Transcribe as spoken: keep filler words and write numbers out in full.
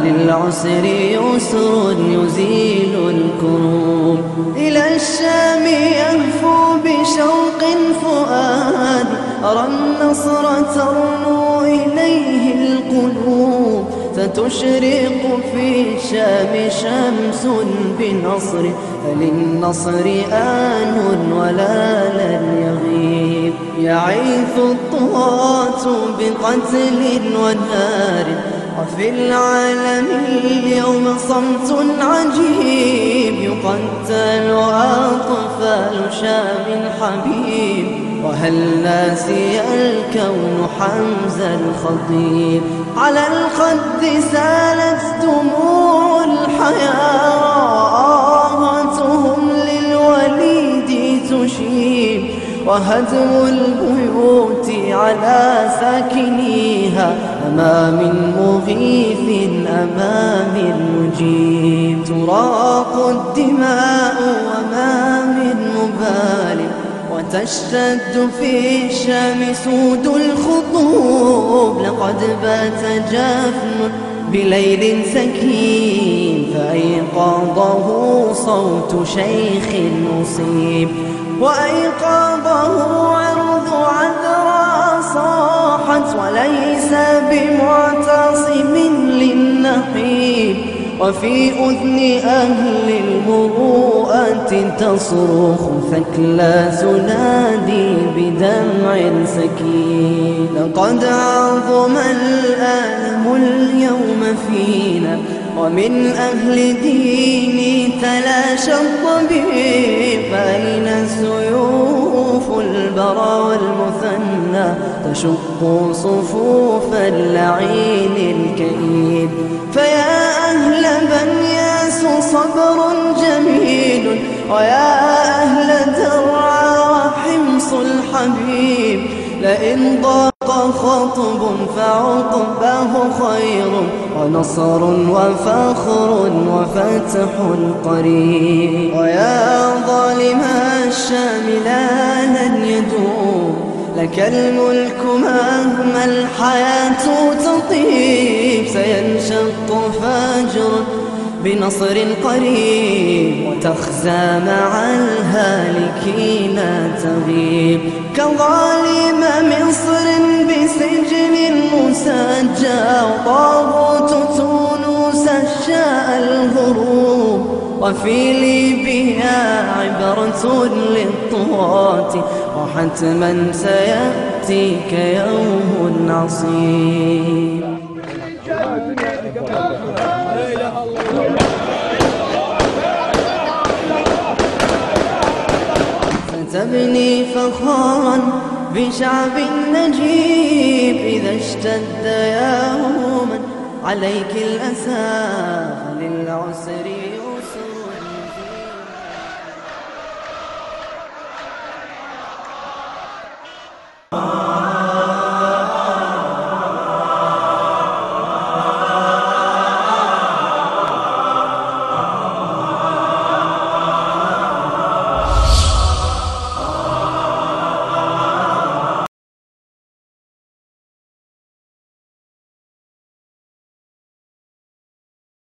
فللعسر يسر يزيل الكروب. إلى الشام يهفو بشوق فؤاد، أرى النصر ترنو إليه القلوب. ستشرق في الشام شمس بنصر، فللنصر آن ولا لن يغيب. يعيث الطغاة بقتل ونار، وفي العالم اليوم صمت عجيب. يقتل أطفال شام حبيب، وهل ناسي الكون حمزة الخطيب. على الخد سالت دموع الحياة، آهاتهم للوليد تشيب. وهدم البيوت على ساكنيها، أما من مغيث أما من مجيب. تراق الدماء وما من مبال، وتشتد في الشام سود الخطوب. لقد بات جفن بليل سكين، فأيقظه صوت شيخ مصيب. وأيقظه عرض عذراء صاحت، وليس بمعتصم للنحيب. وفي أذن أهل المروءة تصرخ ثكلى تنادي بدمع سكين. لقد عظم الآلم اليوم فينا، ومن أهل ديني تلاشى الطبيب. فأين سيوف البرى والمثنى تشق صفوف اللعين الكئيب. فيا أهل بنياس صبر جميل، ويا أهل درعا وحمص الحبيب. لئن ضاق خطب فعقباه خير، ونصر وفخر وفتح قريب. ويا ظالم الشام لا لن يدوم لك الملك مهما الحياة تطيب. سينشق فجر بنصر قريب، وتخزى مع الهالكين تغيب. كظالم مصر بسجن مسجى، وطاغوت تونس شاء الهروب. وفي ليبيا عبرة للطغاة، وحتما سيأتيك يوم عصيب. ستبني فخرا بشعب نجيب، إذا اشتد يوما عليك الأسى فللعسر